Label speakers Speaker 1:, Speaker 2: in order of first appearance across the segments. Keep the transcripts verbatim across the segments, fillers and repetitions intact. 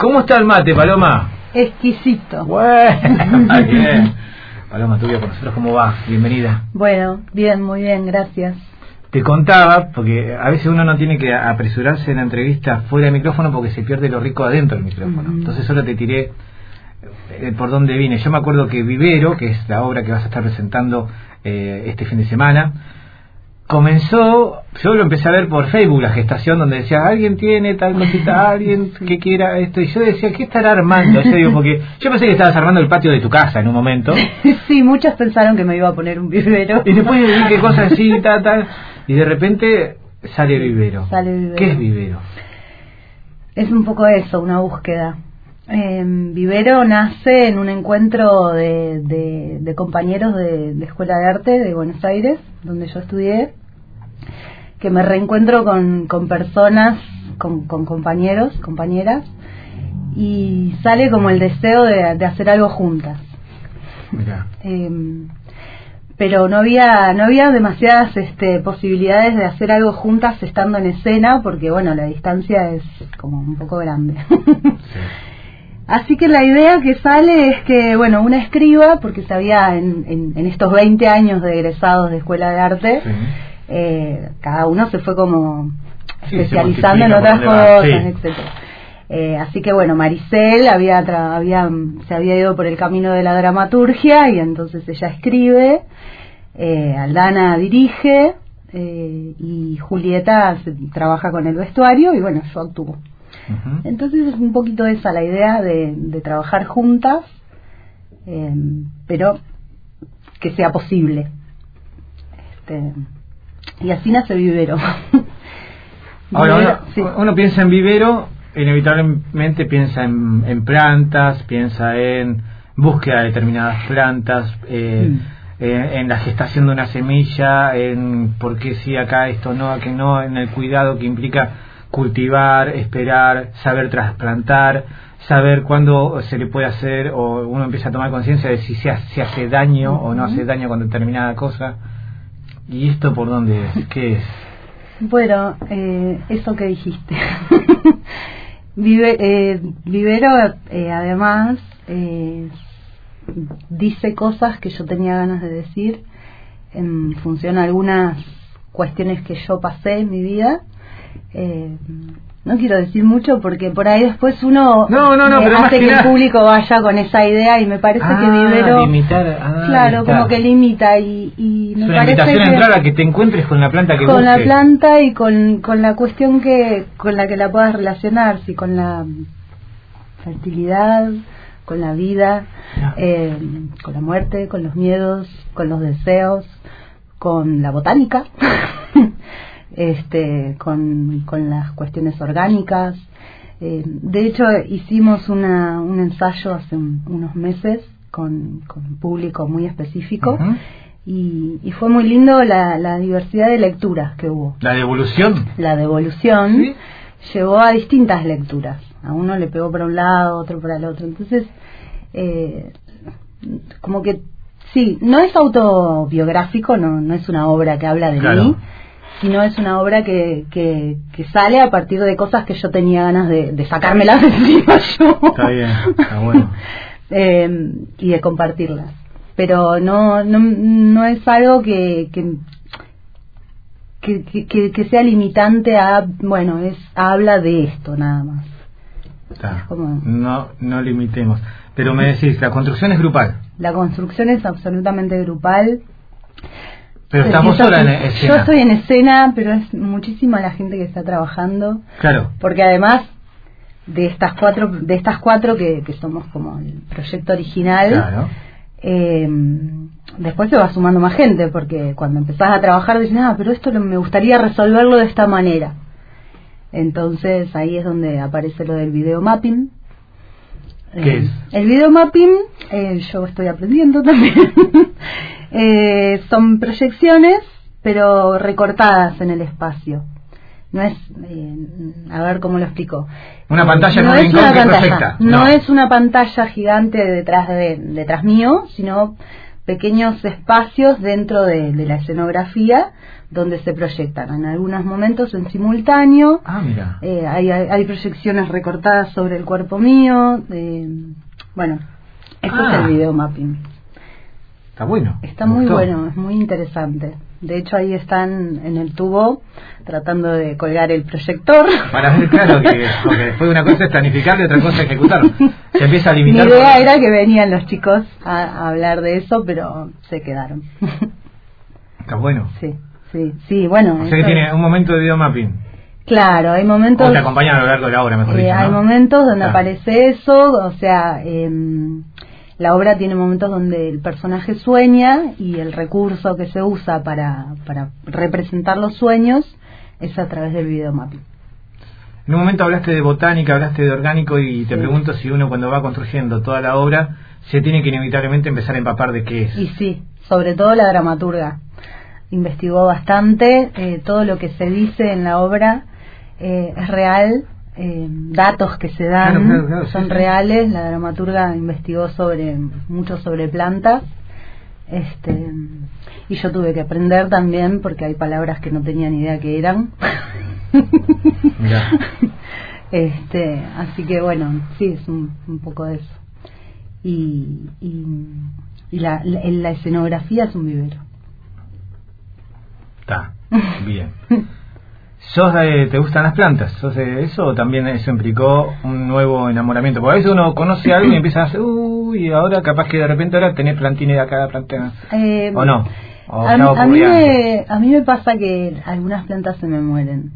Speaker 1: ¿Cómo está el mate, Paloma?
Speaker 2: Exquisito.
Speaker 1: Bueno, bien. Paloma, tu vida por nosotros, ¿cómo va? Bienvenida.
Speaker 2: Bueno, bien, muy bien, gracias.
Speaker 1: Te contaba, porque a veces uno no tiene que apresurarse en la entrevista fuera del micrófono porque se pierde lo rico adentro del micrófono. Uh-huh. Entonces solo te tiré eh, por dónde vine. Yo me acuerdo que Vivero, que es la obra que vas a estar presentando eh, este fin de semana, comenzó, yo lo empecé a ver por Facebook, la gestación, donde decía, alguien tiene tal cosita, alguien que quiera esto, y yo decía, ¿qué estará armando? Yo digo, porque yo pensé que estabas armando el patio de tu casa en un momento.
Speaker 2: Sí, muchos pensaron que me iba a poner un vivero.
Speaker 1: Y después vi qué cosas así, tal, tal, y de repente sale Vivero.
Speaker 2: Sale Vivero.
Speaker 1: ¿Qué es Vivero?
Speaker 2: Es un poco eso, una búsqueda. Eh, Vivero nace en un encuentro de, de, de compañeros de, de Escuela de Arte de Buenos Aires, donde yo estudié, que me reencuentro con, con personas, con, con compañeros, compañeras, y sale como el deseo de, de hacer algo juntas.
Speaker 1: Mirá.
Speaker 2: Eh, pero no había no había demasiadas este, posibilidades de hacer algo juntas estando en escena, porque bueno, la distancia es como un poco grande.
Speaker 1: Sí.
Speaker 2: Así que la idea que sale es que, bueno, una escriba, porque sabía en, en, en estos veinte años de egresados de Escuela de Arte, sí. eh, cada uno se fue como sí, especializando en otras cosas, sí. etcétera. Eh, así que, bueno, Maricel había, tra- había se había ido por el camino de la dramaturgia y entonces ella escribe, eh, Aldana dirige eh, y Julieta se, trabaja con el vestuario y, bueno, yo actúo. Uh-huh. Entonces es un poquito esa la idea de, de trabajar juntas, eh, pero que sea posible. Este, y así nace Vivero.
Speaker 1: Ahora,
Speaker 2: Vivero,
Speaker 1: uno,
Speaker 2: sí.
Speaker 1: uno piensa en Vivero, inevitablemente piensa en, en plantas, piensa en búsqueda de determinadas plantas, eh, mm. eh, en la gestación de una semilla, en por qué sí acá esto no, a que no, en el cuidado que implica cultivar, esperar, saber trasplantar, saber cuándo se le puede hacer, o uno empieza a tomar conciencia de si se hace, si hace daño uh-huh. o no hace daño con determinada cosa. ¿Y esto por dónde es? ¿Qué es?
Speaker 2: Bueno, eh, eso que dijiste. Vive, eh, Vivero, eh, además, eh, dice cosas que yo tenía ganas de decir en función a algunas cuestiones que yo pasé en mi vida. Eh, no quiero decir mucho porque por ahí después uno
Speaker 1: no, no, no,
Speaker 2: eh,
Speaker 1: pero
Speaker 2: hace que
Speaker 1: nada.
Speaker 2: el público vaya con esa idea y me parece
Speaker 1: ah,
Speaker 2: que Vivero
Speaker 1: limitar, ah,
Speaker 2: claro,
Speaker 1: limitar.
Speaker 2: como que limita y, y me
Speaker 1: es una
Speaker 2: parece
Speaker 1: invitación
Speaker 2: que
Speaker 1: a entrar a que te encuentres con la planta que
Speaker 2: con
Speaker 1: busques.
Speaker 2: la planta y con, con la cuestión que con la que la puedas relacionar, si con la fertilidad, con la vida, no. eh, con la muerte, con los miedos, con los deseos, con la botánica. Este, con, con las cuestiones orgánicas. Eh, de hecho, hicimos una, un ensayo hace un, unos meses con, con un público muy específico uh-huh. y, y fue muy lindo la, la diversidad de lecturas que hubo.
Speaker 1: ¿La devolución?
Speaker 2: La devolución
Speaker 1: ¿Sí?
Speaker 2: Llevó a distintas lecturas. A uno le pegó para un lado, otro para el otro. Entonces, eh, como que, sí, no es autobiográfico, no, no es una obra que habla de
Speaker 1: claro.
Speaker 2: mí, sino es una obra que, que, que sale a partir de cosas que yo tenía ganas de, de sacármelas de encima yo.
Speaker 1: Está bien, está bueno.
Speaker 2: eh, y de compartirlas. Pero no no, no es algo que que, que, que, que sea limitante a, bueno, es habla de esto nada más.
Speaker 1: Está.
Speaker 2: Como,
Speaker 1: no, no limitemos. Pero me decís, la construcción es grupal.
Speaker 2: La construcción es absolutamente grupal.
Speaker 1: Pero estamos sola en escena.
Speaker 2: Yo estoy en escena, pero es muchísima la gente que está trabajando.
Speaker 1: Claro.
Speaker 2: Porque además de estas cuatro, de estas cuatro que, que somos como el proyecto original,
Speaker 1: claro.
Speaker 2: eh, después se va sumando más gente, porque cuando empezás a trabajar dices, ah, pero esto me gustaría resolverlo de esta manera. Entonces ahí es donde aparece lo del video mapping.
Speaker 1: ¿Qué
Speaker 2: eh,
Speaker 1: es?
Speaker 2: El video mapping, eh, yo estoy aprendiendo también. Eh, son proyecciones, pero recortadas en el espacio. No es, eh, a ver cómo lo explico.
Speaker 1: Una eh, pantalla
Speaker 2: no
Speaker 1: con
Speaker 2: es
Speaker 1: rincón
Speaker 2: una
Speaker 1: que
Speaker 2: pantalla,
Speaker 1: proyecta.
Speaker 2: No.
Speaker 1: no
Speaker 2: es una pantalla gigante detrás de detrás mío, sino pequeños espacios dentro de, de la escenografía donde se proyectan en algunos momentos en simultáneo.
Speaker 1: Ah, mira.
Speaker 2: Eh, hay, hay proyecciones recortadas sobre el cuerpo mío. Eh, bueno, este ah. es el video mapping.
Speaker 1: Está bueno.
Speaker 2: Está muy bueno, es muy interesante. De hecho, ahí están en el tubo tratando de colgar el proyector.
Speaker 1: Para ver, claro, que porque después una cosa es planificar y otra cosa es ejecutar. Se empieza a limitar.
Speaker 2: Mi idea
Speaker 1: por...
Speaker 2: era que venían los chicos a, a hablar de eso, pero se quedaron.
Speaker 1: Está bueno.
Speaker 2: Sí, sí, sí, bueno.
Speaker 1: O sea que tiene un momento de video mapping.
Speaker 2: Claro, hay momentos...
Speaker 1: O te acompañan a lo largo de la obra, mejor
Speaker 2: eh,
Speaker 1: dicho, ¿no?
Speaker 2: Hay momentos donde
Speaker 1: claro.
Speaker 2: aparece eso, o sea... Eh, la obra tiene momentos donde el personaje sueña y el recurso que se usa para, para representar los sueños es a través del video mapping.
Speaker 1: En un momento hablaste de botánica, hablaste de orgánico y te sí. pregunto si uno cuando va construyendo toda la obra se tiene que inevitablemente empezar a empapar de qué es.
Speaker 2: Y sí, sobre todo la dramaturga. Investigó bastante, eh, todo lo que se dice en la obra eh, es real. Eh, datos que se dan
Speaker 1: claro, claro, claro,
Speaker 2: son
Speaker 1: sí,
Speaker 2: reales. La dramaturga investigó sobre mucho sobre plantas, este y yo tuve que aprender también porque hay palabras que no tenía ni idea que eran. este así que bueno, sí, es un, un poco de eso. Y, y, y la, la, la escenografía es un vivero.
Speaker 1: Está bien. ¿Sos de, ¿Te gustan las plantas? ¿Sos de eso o también eso implicó un nuevo enamoramiento? Porque a veces uno conoce algo y empieza a hacer, uy, ahora capaz que de repente ahora tenés plantines de acá, plantines,
Speaker 2: eh,
Speaker 1: ¿o no? ¿O
Speaker 2: a, a, mí me, a mí me pasa que algunas plantas se me mueren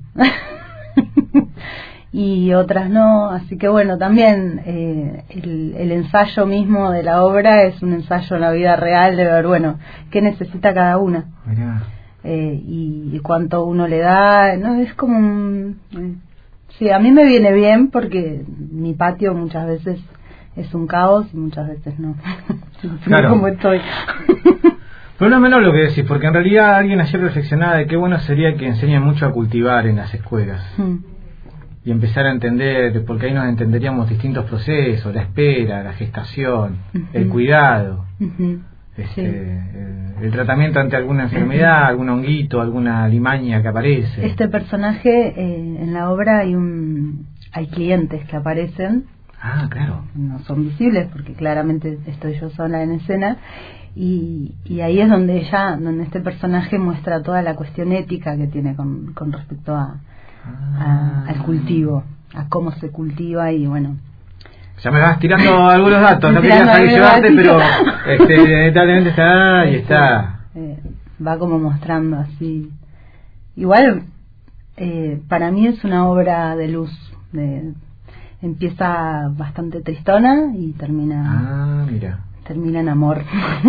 Speaker 2: y otras no, así que bueno, también eh, el, el ensayo mismo de la obra es un ensayo en la vida real de ver, bueno, qué necesita cada una.
Speaker 1: Mirá.
Speaker 2: Eh, y, y cuánto uno le da, no es como un, eh, sí, a mí me viene bien porque mi patio muchas veces es un caos y muchas veces no.
Speaker 1: Claro.
Speaker 2: Como estoy.
Speaker 1: Pero no es menos lo que decís, porque en realidad alguien ayer reflexionaba de qué bueno sería que enseñen mucho a cultivar en las escuelas mm. y empezar a entender, porque ahí nos entenderíamos distintos procesos, la espera, la gestación, uh-huh. el cuidado. Uh-huh. Este, sí. el, el tratamiento ante alguna enfermedad, algún honguito, alguna limaña que aparece.
Speaker 2: Este personaje, eh, en la obra hay un hay clientes que aparecen.
Speaker 1: Ah, claro.
Speaker 2: No son visibles porque claramente estoy yo sola en escena. Y, y ahí es donde ella, donde este personaje muestra toda la cuestión ética que tiene con, con respecto a, ah. a al cultivo, a cómo se cultiva y bueno.
Speaker 1: Ya me vas tirando algunos datos, no quería salir llevarte, pero este, inevitablemente está y está.
Speaker 2: Eh, va como mostrando así. Igual, eh, para mí es una obra de luz. De, empieza bastante tristona y termina.
Speaker 1: Ah, mira.
Speaker 2: Termina en amor.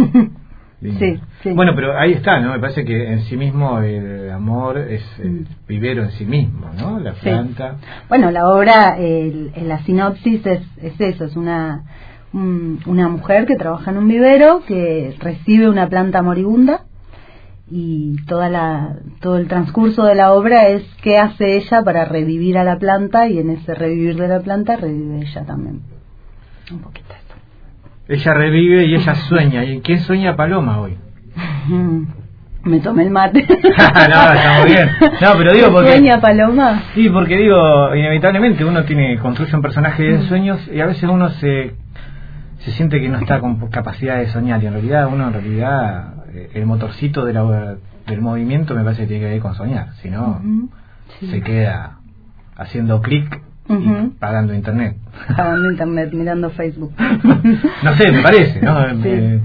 Speaker 2: Sí, sí.
Speaker 1: Bueno, pero ahí está, ¿no? Me parece que en sí mismo el amor es el vivero en sí mismo, ¿no? La planta.
Speaker 2: Sí. Bueno, la obra, el, el, la sinopsis es, es eso, es una un, una mujer que trabaja en un vivero que recibe una planta moribunda y toda la todo el transcurso de la obra es qué hace ella para revivir a la planta y en ese revivir de la planta revive ella también. Un poquito.
Speaker 1: Ella revive y ella sueña. ¿Y qué sueña Paloma hoy?
Speaker 2: Me tomé el mate.
Speaker 1: No, está muy bien. No, pero digo porque...
Speaker 2: ¿Sueña Paloma?
Speaker 1: Sí, porque digo, inevitablemente uno tiene construye un personaje de sueños y a veces uno se se siente que no está con capacidad de soñar y en realidad uno en realidad el motorcito de la, del movimiento me parece que tiene que ver con soñar. Si no, uh-huh. sí. se queda haciendo clic y uh-huh. pagando internet.
Speaker 2: Pagando internet, mirando Facebook.
Speaker 1: No sé, me parece, ¿no?
Speaker 2: Sí.
Speaker 1: Me...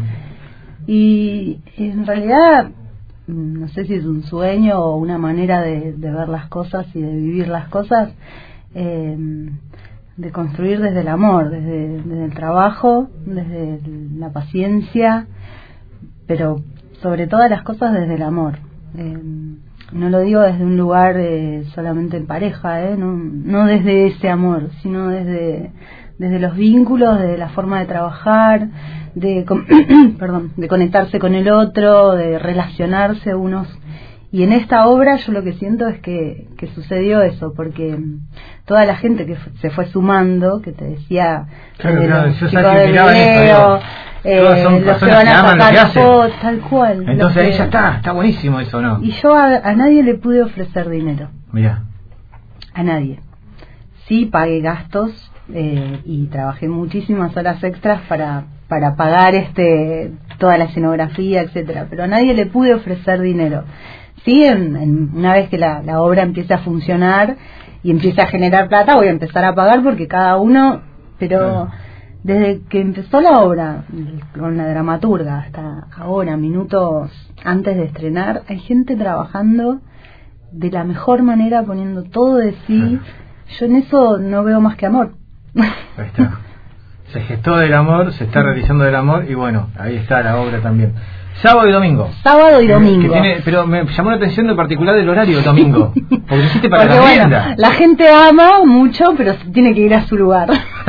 Speaker 2: Y en realidad, no sé si es un sueño o una manera de, de ver las cosas y de vivir las cosas, eh, de construir desde el amor, desde, desde el trabajo, desde la paciencia, pero sobre todas las cosas desde el amor. Eh, no lo digo desde un lugar eh, solamente en pareja, eh, no, no desde ese amor, sino desde desde los vínculos, desde la forma de trabajar, de con, perdón, de conectarse con el otro, de relacionarse unos. Y en esta obra yo lo que siento es que, que sucedió eso, porque toda la gente que f- se fue sumando, que te decía,
Speaker 1: claro,
Speaker 2: de
Speaker 1: claro,
Speaker 2: los
Speaker 1: yo
Speaker 2: chicos
Speaker 1: que
Speaker 2: del video, eh,
Speaker 1: Todas son
Speaker 2: los que
Speaker 1: personas
Speaker 2: van
Speaker 1: que
Speaker 2: a
Speaker 1: aman lo que
Speaker 2: sacar
Speaker 1: hacen.
Speaker 2: fotos, tal cual.
Speaker 1: Entonces ahí
Speaker 2: que...
Speaker 1: ya está, está buenísimo eso, ¿no?
Speaker 2: Y yo a, a nadie le pude ofrecer dinero.
Speaker 1: Mira.
Speaker 2: A nadie. Sí pagué gastos eh, y trabajé muchísimas horas extras para para pagar este toda la escenografía, etcétera, pero a nadie le pude ofrecer dinero. Sí, en, en una vez que la, la obra empiece a funcionar y empiece a generar plata, voy a empezar a pagar porque cada uno, pero desde que empezó la obra con la dramaturga hasta ahora, minutos antes de estrenar, hay gente trabajando de la mejor manera, poniendo todo de sí. Yo en eso no veo más que amor.
Speaker 1: Ahí está. Se gestó del amor, se está realizando del amor y bueno, ahí está la obra también. Sábado y domingo.
Speaker 2: Sábado y domingo.
Speaker 1: Que tiene, pero me llamó la atención en particular el horario domingo. Porque hiciste para
Speaker 2: porque,
Speaker 1: la
Speaker 2: bueno,
Speaker 1: tienda.
Speaker 2: la gente ama mucho, pero se tiene que ir a su lugar.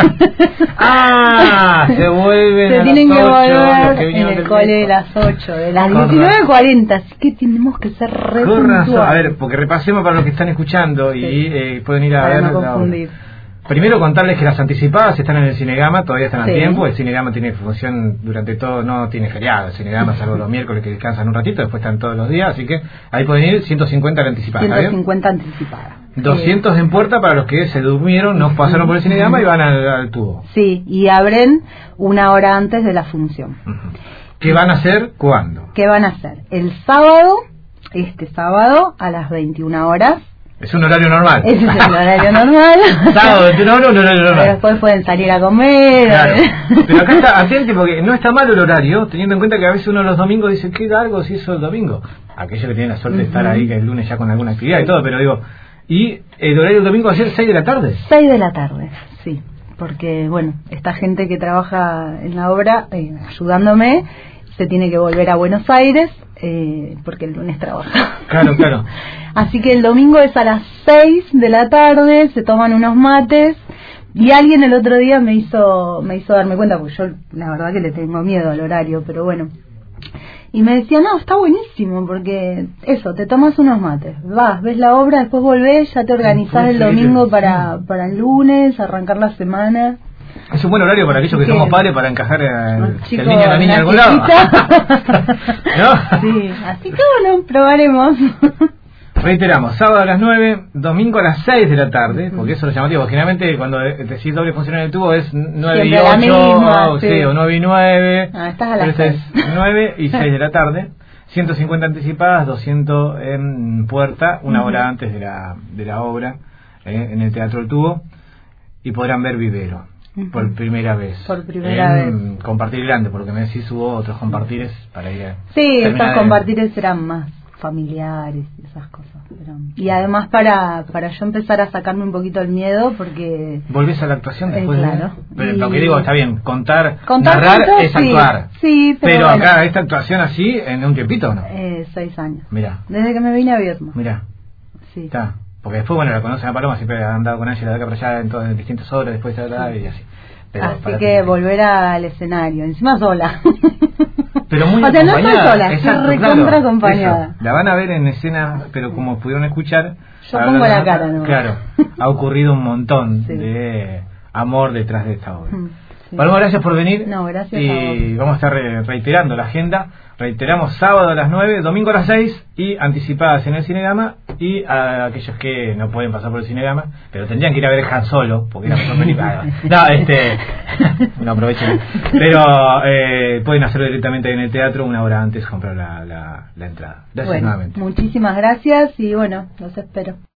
Speaker 1: ah, se vuelven
Speaker 2: se
Speaker 1: a
Speaker 2: tienen
Speaker 1: las
Speaker 2: que
Speaker 1: ocho,
Speaker 2: volver
Speaker 1: que
Speaker 2: en
Speaker 1: vinieron
Speaker 2: el
Speaker 1: del
Speaker 2: cole de
Speaker 1: resto.
Speaker 2: las ocho, de las
Speaker 1: Con
Speaker 2: diecinueve cuarenta, así que tenemos que ser re
Speaker 1: Con razón.
Speaker 2: puntuales.
Speaker 1: A ver, porque repasemos para los que están escuchando y
Speaker 2: Sí.
Speaker 1: eh, pueden ir a
Speaker 2: Para
Speaker 1: ver
Speaker 2: no
Speaker 1: la obra.
Speaker 2: confundir.
Speaker 1: Primero contarles que las anticipadas están en el Cinegama, todavía están a
Speaker 2: Sí.
Speaker 1: tiempo. El Cinegama tiene función durante todo, no tiene feriado el Cinegama, salvo los miércoles que descansan un ratito, después están todos los días, así que ahí pueden ir ciento cincuenta la anticipada.
Speaker 2: ciento cincuenta anticipada.
Speaker 1: doscientos en puerta para los que se durmieron, no pasaron por el Cinegama y van al, al tubo.
Speaker 2: Sí, y abren una hora antes de la función.
Speaker 1: Uh-huh. ¿Qué van a hacer? ¿Cuándo?
Speaker 2: ¿Qué van a hacer? El sábado, este sábado, a las veintiuna horas.
Speaker 1: Es un horario normal.
Speaker 2: Ese es el horario normal.
Speaker 1: Sábado, veintiuna horas, un horario normal.
Speaker 2: Después pueden salir a comer.
Speaker 1: Claro. Pero acá está atente porque no está mal el horario, teniendo en cuenta que a veces uno los domingos dice, qué largo si eso el domingo. Aquellos que tienen la suerte de estar
Speaker 2: Uh-huh.
Speaker 1: ahí, que el lunes ya con alguna actividad y todo, pero digo, ¿y el horario del domingo ayer seis de la tarde?
Speaker 2: seis de la tarde, sí. Porque, bueno, esta gente que trabaja en la obra, eh, ayudándome, se tiene que volver a Buenos Aires, eh, porque el lunes trabaja.
Speaker 1: Claro, claro.
Speaker 2: Así que el domingo es a las seis de la tarde, se toman unos mates, y alguien el otro día me hizo me hizo darme cuenta, porque yo la verdad que le tengo miedo al horario, pero bueno. Y me decía, no, está buenísimo, porque eso, te tomas unos mates, vas, ves la obra, después volvés, ya te organizás el domingo para, para el lunes, arrancar la semana.
Speaker 1: Es un buen horario para aquellos que
Speaker 2: Sí.
Speaker 1: somos padres para encajar el, el
Speaker 2: Chico,
Speaker 1: niño o la niña a algún lado. ¿No?
Speaker 2: Sí, así que bueno, probaremos.
Speaker 1: Reiteramos, sábado a las nueve, domingo a las seis de la tarde, porque eso es lo llamativo. Generalmente cuando decís doble función en el tubo es nueve y
Speaker 2: Siempre la
Speaker 1: ocho,
Speaker 2: misma,
Speaker 1: o,
Speaker 2: sí.
Speaker 1: sí, o nueve y nueve.
Speaker 2: Ah, estás a las
Speaker 1: Pero este
Speaker 2: seis.
Speaker 1: es nueve y seis de la tarde. ciento cincuenta anticipadas, doscientos en puerta, una
Speaker 2: Uh-huh.
Speaker 1: hora antes de la, de la obra, eh, en el Teatro El Tubo. Y podrán ver Vivero,
Speaker 2: Uh-huh.
Speaker 1: por primera vez.
Speaker 2: Por primera
Speaker 1: en
Speaker 2: vez.
Speaker 1: Compartir Grande, porque me decís hubo otros compartires para ir a...
Speaker 2: Sí,
Speaker 1: terminar
Speaker 2: estos
Speaker 1: de-
Speaker 2: compartires serán más familiares y esas cosas. Pero... Y además para para yo empezar a sacarme un poquito el miedo, porque...
Speaker 1: ¿Volvés a la actuación después?
Speaker 2: Eh, claro.
Speaker 1: de... Pero
Speaker 2: Y-
Speaker 1: lo que digo, está bien, contar,
Speaker 2: Contar,
Speaker 1: narrar
Speaker 2: contar,
Speaker 1: es
Speaker 2: sí.
Speaker 1: actuar.
Speaker 2: Sí, pero,
Speaker 1: Pero
Speaker 2: bueno.
Speaker 1: acá, esta actuación así, en un tiempito, ¿o no?
Speaker 2: Eh, seis años.
Speaker 1: Mirá,
Speaker 2: Desde que me vine a Viedma.
Speaker 1: mirá,
Speaker 2: Sí.
Speaker 1: está. Porque después, bueno, la conocen a Paloma, siempre ha andado con ella de acá para allá en, todas, en distintas obras, después de la y así. Pero
Speaker 2: Así
Speaker 1: para
Speaker 2: que
Speaker 1: ti-
Speaker 2: volver al escenario, encima sola.
Speaker 1: Pero muy
Speaker 2: o sea, no estoy
Speaker 1: acompañada.
Speaker 2: sola, estoy
Speaker 1: Exacto,
Speaker 2: recontra
Speaker 1: claro,
Speaker 2: acompañada.
Speaker 1: eso. La van a ver en escena, pero como pudieron escuchar,
Speaker 2: Yo
Speaker 1: hablando
Speaker 2: pongo la
Speaker 1: de-
Speaker 2: cara, ¿no?
Speaker 1: Claro, ha ocurrido un montón
Speaker 2: Sí.
Speaker 1: de amor detrás de esta obra.
Speaker 2: Mm, sí.
Speaker 1: Paloma, gracias por venir.
Speaker 2: No, gracias
Speaker 1: y
Speaker 2: a vos.
Speaker 1: vamos a estar re- reiterando la agenda. Reiteramos sábado a las nueve, domingo a las seis y anticipadas en el Cinegama. Y a aquellos que no pueden pasar por el Cinegama, pero tendrían que ir a ver Han Solo, porque es la mejor película. No, este. No aprovechen. Pero eh, pueden hacerlo directamente en el teatro una hora antes, comprar la, la, la entrada. Gracias
Speaker 2: Bueno,
Speaker 1: nuevamente.
Speaker 2: muchísimas gracias y bueno, los espero.